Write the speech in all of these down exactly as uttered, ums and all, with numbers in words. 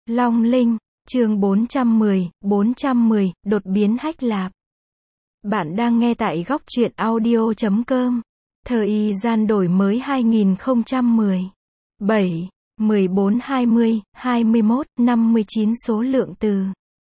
Long Linh, chương bốn trăm mười, bốn trăm mười, đột biến Hách Lạp. Bạn đang nghe tại góc truyện audio chấm com. Thời gian đổi mới hai nghìn không trăm mười bảy, mười bốn hai mươi, hai mươi mốt, năm mươi chín số lượng từ.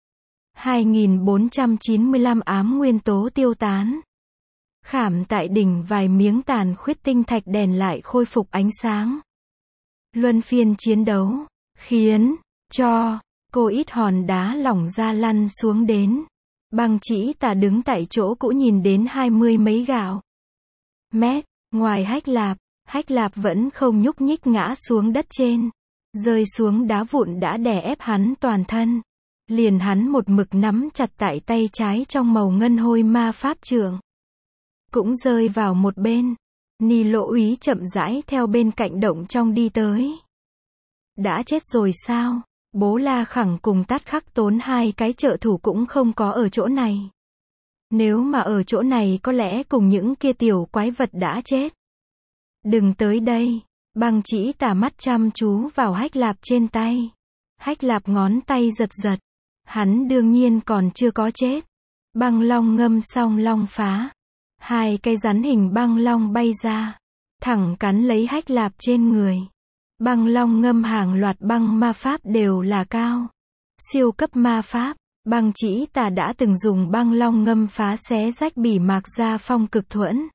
hai nghìn bốn trăm chín mươi lăm ám nguyên tố tiêu tán. Khảm tại đỉnh vài miếng tàn khuyết tinh thạch đèn lại khôi phục ánh sáng. Luân phiên chiến đấu, khiến cho cô ít hòn đá lỏng ra lăn xuống đến. Băng Chỉ Tà đứng tại chỗ cũ nhìn đến hai mươi mấy gạo mét, ngoài Hách Lạp, Hách Lạp vẫn không nhúc nhích ngã xuống đất trên. Rơi xuống đá vụn đã đè ép hắn toàn thân. Liền hắn một mực nắm chặt tại tay trái trong màu ngân hôi ma pháp trượng. Cũng rơi vào một bên. Ni Lỗ Úy chậm rãi theo bên cạnh động trong đi tới. Đã chết rồi sao? Bố La Khẳng cùng Tát Khắc Tốn hai cái trợ thủ cũng không có ở chỗ này. Nếu mà ở chỗ này có lẽ cùng những kia tiểu quái vật đã chết. Đừng tới đây. Băng Chỉ Tà mắt chăm chú vào Hách Lạp trên tay. Hách Lạp ngón tay giật giật. Hắn đương nhiên còn chưa có chết. Băng long ngâm xong long phá. Hai cây rắn hình băng long bay ra. Thẳng cắn lấy Hách Lạp trên người. Băng long ngâm hàng loạt băng ma pháp đều là cao. Siêu cấp ma pháp. Băng Chỉ Tà đã từng dùng băng long ngâm phá xé rách bỉ mạc ra phong cực thuẫn.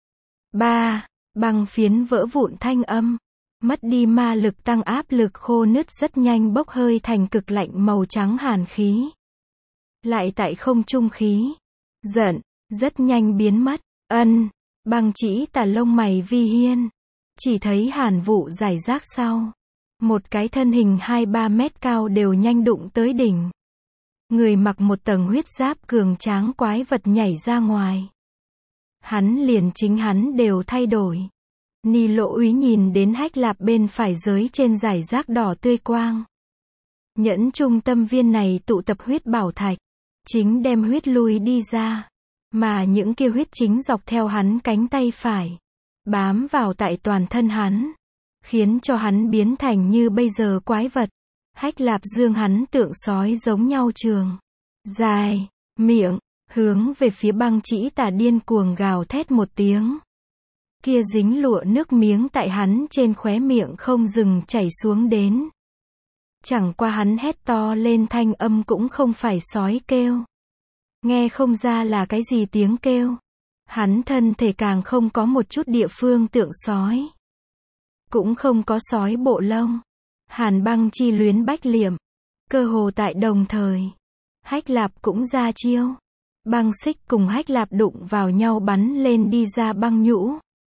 ba. Băng phiến vỡ vụn thanh âm. Mất đi ma lực tăng áp lực khô nứt rất nhanh bốc hơi thành cực lạnh màu trắng hàn khí. Lại tại không trung khí. Giận. Rất nhanh biến mất. Ân. Băng Chỉ Tà lông mày vi hiên. Chỉ thấy hàn vụ rải rác sau. Một cái thân hình hai ba mét cao đều nhanh đụng tới đỉnh. Người mặc một tầng huyết giáp cường tráng quái vật nhảy ra ngoài. Hắn liền chính hắn đều thay đổi. Ni Lỗ Úy nhìn đến Hách Lạp bên phải giới trên rải rác đỏ tươi quang. Nhẫn trung tâm viên này tụ tập huyết bảo thạch. Chính đem huyết lui đi ra. Mà những kia huyết chính dọc theo hắn cánh tay phải. Bám vào tại toàn thân hắn. Khiến cho hắn biến thành như bây giờ quái vật. Hách Lạp dương hắn tượng sói giống nhau trường. Dài. Miệng. Hướng về phía Băng Chỉ Tà điên cuồng gào thét một tiếng. Kia dính lụa nước miếng tại hắn trên khóe miệng không dừng chảy xuống đến. Chẳng qua hắn hét to lên thanh âm cũng không phải sói kêu. Nghe không ra là cái gì tiếng kêu. Hắn thân thể càng không có một chút địa phương tượng sói. Cũng không có sói bộ lông. Hàn băng chi luyến bách liệm. Cơ hồ tại đồng thời. Hách Lạp cũng ra chiêu. Băng xích cùng Hách Lạp đụng vào nhau bắn lên đi ra băng nhũ.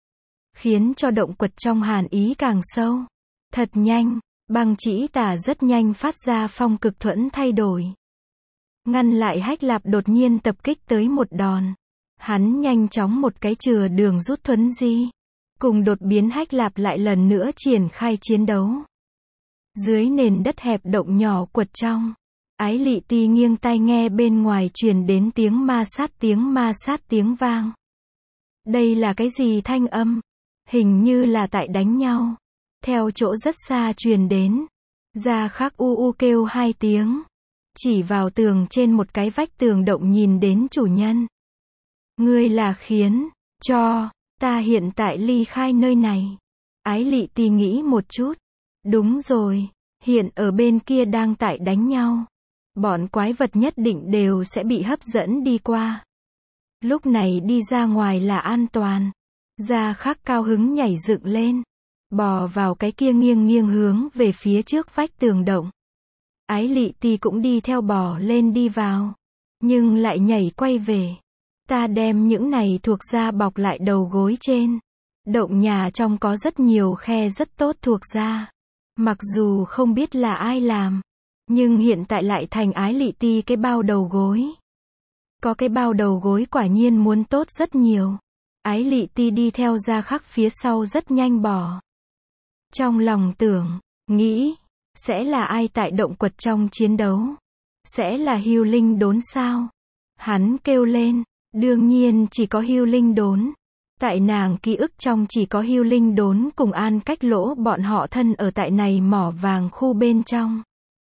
Khiến cho động quật trong hàn ý càng sâu. Thật nhanh. Băng Chỉ Tà rất nhanh phát ra phong cực thuẫn thay đổi. Ngăn lại Hách Lạp đột nhiên tập kích tới một đòn. Hắn nhanh chóng một cái chừa đường rút thuấn di. Cùng đột biến Hách Lạp lại lần nữa triển khai chiến đấu. Dưới nền đất hẹp động nhỏ quật trong. Ái Lị Ti nghiêng tai nghe bên ngoài truyền đến tiếng ma sát tiếng ma sát tiếng vang. Đây là cái gì thanh âm? Hình như là tại đánh nhau. Theo chỗ rất xa truyền đến. Gia Khắc u u kêu hai tiếng. Chỉ vào tường trên một cái vách tường động nhìn đến chủ nhân. Ngươi là khiến cho ta hiện tại ly khai nơi này. Ái Lị Ti nghĩ một chút. Đúng rồi, hiện ở bên kia đang tại đánh nhau. Bọn quái vật nhất định đều sẽ bị hấp dẫn đi qua. Lúc này đi ra ngoài là an toàn. Gia Khắc cao hứng nhảy dựng lên. Bò vào cái kia nghiêng nghiêng hướng về phía trước vách tường động. Ái Lị Ti cũng đi theo bò lên đi vào. Nhưng lại nhảy quay về. Ta đem những này thuộc da bọc lại đầu gối trên. Động nhà trong có rất nhiều khe rất tốt thuộc da. Mặc dù không biết là ai làm. Nhưng hiện tại lại thành Ái Lị Ti cái bao đầu gối. Có cái bao đầu gối quả nhiên muốn tốt rất nhiều. Ái Lị Ti đi theo Gia Khắc phía sau rất nhanh bò. Trong lòng tưởng, nghĩ, sẽ là ai tại động quật trong chiến đấu? Sẽ là Hưu Linh Đốn sao? Hắn kêu lên, đương nhiên chỉ có Hưu Linh Đốn. Tại nàng ký ức trong chỉ có Hưu Linh Đốn cùng An Cách Lỗ bọn họ thân ở tại này mỏ vàng khu bên trong.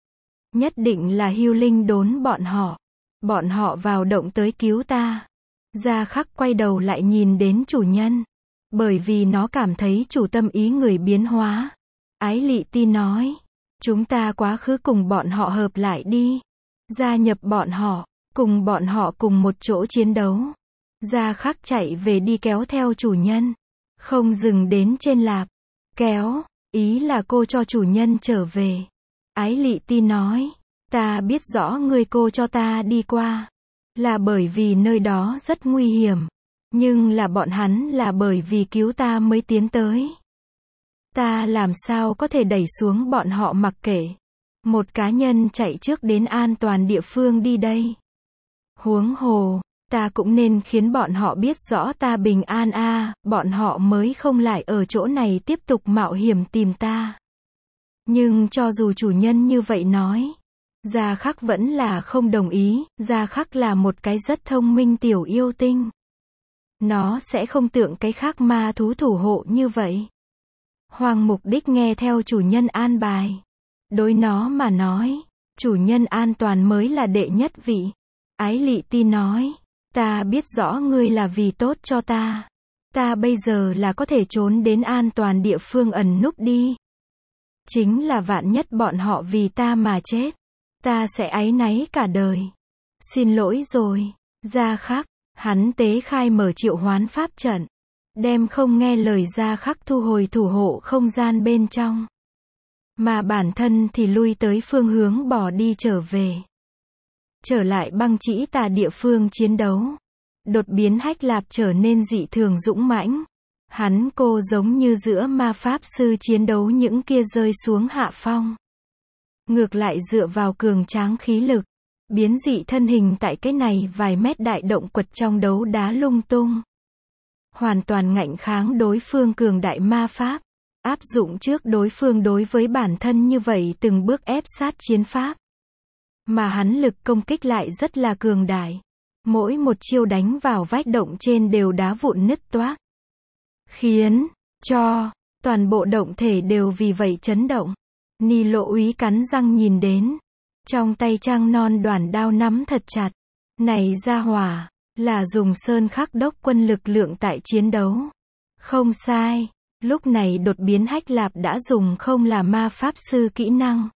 Nhất định là Hưu Linh đốn bọn họ. Bọn họ vào động tới cứu ta. Gia Khắc quay đầu lại nhìn đến chủ nhân. Bởi vì nó cảm thấy chủ tâm ý người biến hóa. Ái Lị Ti nói. Chúng ta quá khứ cùng bọn họ hợp lại đi. Gia nhập bọn họ. Cùng bọn họ cùng một chỗ chiến đấu. Gia Khắc chạy về đi kéo theo chủ nhân. Không dừng đến trên lạp. Kéo. Ý là cô cho chủ nhân trở về. Ái Lị Ti nói. Ta biết rõ người cô cho ta đi qua. Là bởi vì nơi đó rất nguy hiểm. Nhưng là bọn hắn là bởi vì cứu ta mới tiến tới. Ta làm sao có thể đẩy xuống bọn họ mặc kệ. Một cá nhân chạy trước đến an toàn địa phương đi đây. Huống hồ, ta cũng nên khiến bọn họ biết rõ ta bình an a, à, bọn họ mới không lại ở chỗ này tiếp tục mạo hiểm tìm ta. Nhưng cho dù chủ nhân như vậy nói, Gia Khắc vẫn là không đồng ý. Gia Khắc là một cái rất thông minh tiểu yêu tinh. Nó sẽ không tượng cái khác ma thú thủ hộ như vậy. Hoàng mục đích nghe theo chủ nhân an bài. Đối nó mà nói, chủ nhân an toàn mới là đệ nhất vị. Ái Lị Ti nói, ta biết rõ ngươi là vì tốt cho ta. Ta bây giờ là có thể trốn đến an toàn địa phương ẩn núp đi. Chính là vạn nhất bọn họ vì ta mà chết. Ta sẽ áy náy cả đời. Xin lỗi rồi. Gia Khắc, hắn tế khai mở triệu hoán pháp trận. Đem không nghe lời Gia Khắc thu hồi thủ hộ không gian bên trong. Mà bản thân thì lui tới phương hướng bỏ đi trở về. Trở lại băng chỉ tà địa phương chiến đấu. Đột biến Hách Lạp trở nên dị thường dũng mãnh. Hắn cô giống như giữa ma pháp sư chiến đấu những kia rơi xuống hạ phong. Ngược lại dựa vào cường tráng khí lực. Biến dị thân hình tại cái này vài mét đại động quật trong đấu đá lung tung. Hoàn toàn ngạnh kháng đối phương cường đại ma pháp. Áp dụng trước đối phương đối với bản thân như vậy từng bước ép sát chiến pháp. Mà hắn lực công kích lại rất là cường đại. Mỗi một chiêu đánh vào vách động trên đều đá vụn nứt toác. Khiến cho toàn bộ động thể đều vì vậy chấn động. Ni Lộ Úy cắn răng nhìn đến. Trong tay trang non đoàn đao nắm thật chặt. Này gia hỏa, là dùng sơn khắc đốc quân lực lượng tại chiến đấu. Không sai. Lúc này đột biến Hách Lạp đã dùng không là ma pháp sư kỹ năng.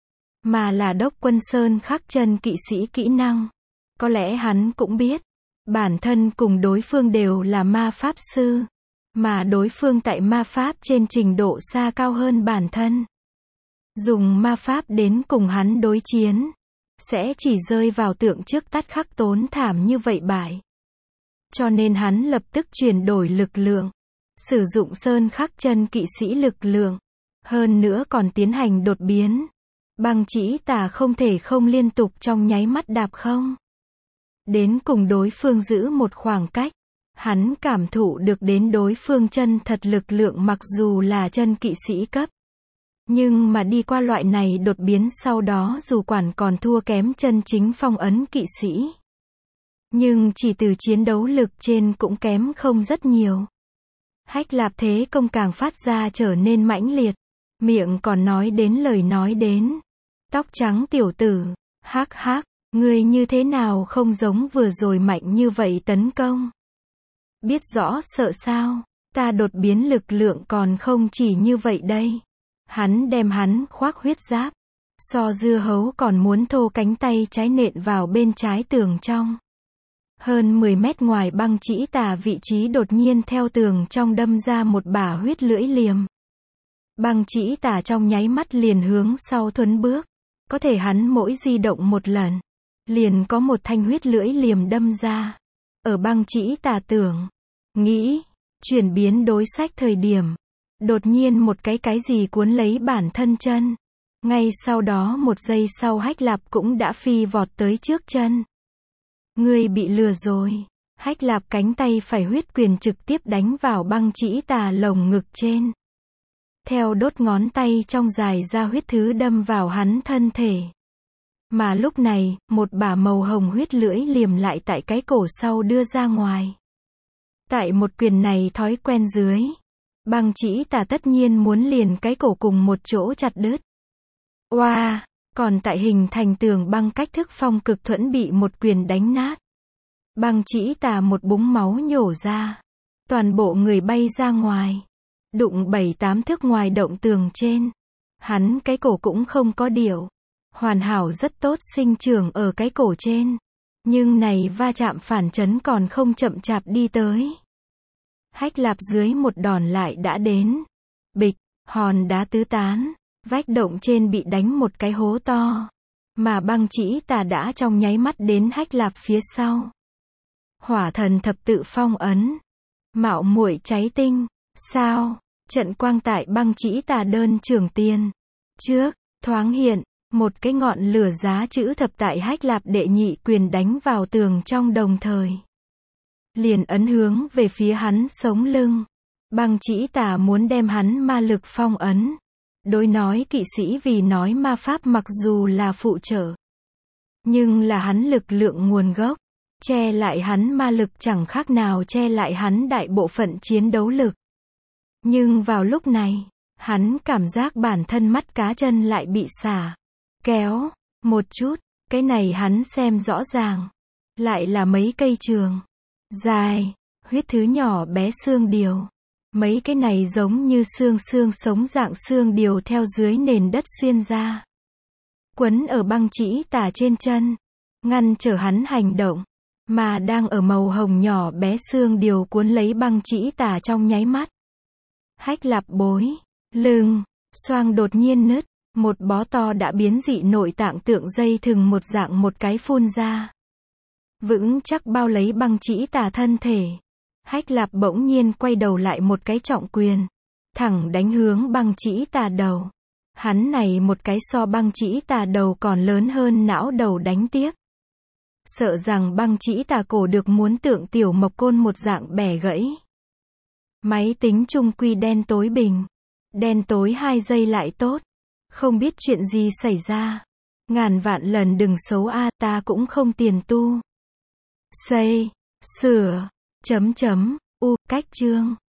Mà là đốc quân sơn khắc chân kỵ sĩ kỹ năng. Có lẽ hắn cũng biết. Bản thân cùng đối phương đều là ma pháp sư. Mà đối phương tại ma pháp trên trình độ xa cao hơn bản thân. Dùng ma pháp đến cùng hắn đối chiến. Sẽ chỉ rơi vào tượng trước tắt khắc tốn thảm như vậy bại. Cho nên hắn lập tức chuyển đổi lực lượng. Sử dụng sơn khắc chân kỵ sĩ lực lượng. Hơn nữa còn tiến hành đột biến. Băng chỉ tà không thể không liên tục trong nháy mắt đạp không. Đến cùng đối phương giữ một khoảng cách. Hắn cảm thụ được đến đối phương chân thật lực lượng mặc dù là chân kỵ sĩ cấp. Nhưng mà đi qua loại này đột biến sau đó dù quản còn thua kém chân chính phong ấn kỵ sĩ. Nhưng chỉ từ chiến đấu lực trên cũng kém không rất nhiều. Hách Lạp thế công càng phát ra trở nên mãnh liệt. Miệng còn nói đến lời nói đến. Tóc trắng tiểu tử. Hắc hắc, ngươi như thế nào không giống vừa rồi mạnh như vậy tấn công. Biết rõ sợ sao. Ta đột biến lực lượng còn không chỉ như vậy đây. Hắn đem hắn khoác huyết giáp. So dưa hấu còn muốn thô cánh tay trái nện vào bên trái tường trong. Hơn mười mét ngoài băng chỉ tà vị trí đột nhiên theo tường trong đâm ra một bả huyết lưỡi liềm. Băng chỉ tà trong nháy mắt liền hướng sau thuấn bước. Có thể hắn mỗi di động một lần. Liền có một thanh huyết lưỡi liềm đâm ra. Ở băng chỉ tà tưởng. Nghĩ. Chuyển biến đối sách thời điểm. Đột nhiên một cái cái gì cuốn lấy bản thân chân. Ngay sau đó một giây sau Hách Lạp cũng đã phi vọt tới trước chân. Ngươi bị lừa rồi. Hách Lạp cánh tay phải huyết quyền trực tiếp đánh vào băng chỉ tà lồng ngực trên. Theo đốt ngón tay trong dài ra huyết thứ đâm vào hắn thân thể. Mà lúc này, một bả màu hồng huyết lưỡi liềm lại tại cái cổ sau đưa ra ngoài. Tại một quyền này thói quen dưới. Băng chỉ tà tất nhiên muốn liền cái cổ cùng một chỗ chặt đứt. Oa! Còn tại hình thành tường băng cách thức phong cực thuẫn bị một quyền đánh nát. Băng chỉ tà một búng máu nhổ ra. Toàn bộ người bay ra ngoài. Đụng bảy tám thước ngoài động tường trên. Hắn cái cổ cũng không có điệu. Hoàn hảo rất tốt sinh trưởng ở cái cổ trên. Nhưng này va chạm phản chấn còn không chậm chạp đi tới. Hách Lạp dưới một đòn lại đã đến. Bịch, hòn đá tứ tán. Vách động trên bị đánh một cái hố to. Mà băng chỉ tà đã trong nháy mắt đến Hách Lạp phía sau. Hỏa thần thập tự phong ấn. Mạo muội cháy tinh. Sao? Trận quang tại băng chỉ tà đơn trường tiên. Trước, thoáng hiện. Một cái ngọn lửa giá chữ thập tại Hách Lạp đệ nhị quyền đánh vào tường trong đồng thời. Liền ấn hướng về phía hắn sống lưng. Băng chỉ tà muốn đem hắn ma lực phong ấn. Đối nói kỵ sĩ vì nói ma pháp mặc dù là phụ trợ. Nhưng là hắn lực lượng nguồn gốc. Che lại hắn ma lực chẳng khác nào che lại hắn đại bộ phận chiến đấu lực. Nhưng vào lúc này, hắn cảm giác bản thân mắt cá chân lại bị xả. Kéo, một chút, cái này hắn xem rõ ràng. Lại là mấy cây trường. Dài, huyết thứ nhỏ bé xương điều. Mấy cái này giống như xương xương sống dạng xương điều theo dưới nền đất xuyên ra. Quấn ở băng chỉ tà trên chân. Ngăn trở hắn hành động. Mà đang ở màu hồng nhỏ bé xương điều cuốn lấy băng chỉ tà trong nháy mắt. Hách Lạp bối, lưng, xoang đột nhiên nứt. Một bó to đã biến dị nội tạng tượng dây thừng một dạng một cái phun ra. Vững chắc bao lấy băng chỉ tà thân thể. Hách Lạp bỗng nhiên quay đầu lại một cái trọng quyền. Thẳng đánh hướng băng chỉ tà đầu. Hắn này một cái so băng chỉ tà đầu còn lớn hơn não đầu đánh tiếp. Sợ rằng băng chỉ tà cổ được muốn tượng tiểu mộc côn một dạng bẻ gãy. Máy tính trung quy đen tối bình. Đen tối hai giây lại tốt. Không biết chuyện gì xảy ra. Ngàn vạn lần đừng xấu a, ta cũng không tiền tu. Xây, sửa, chấm chấm, u, cách chương.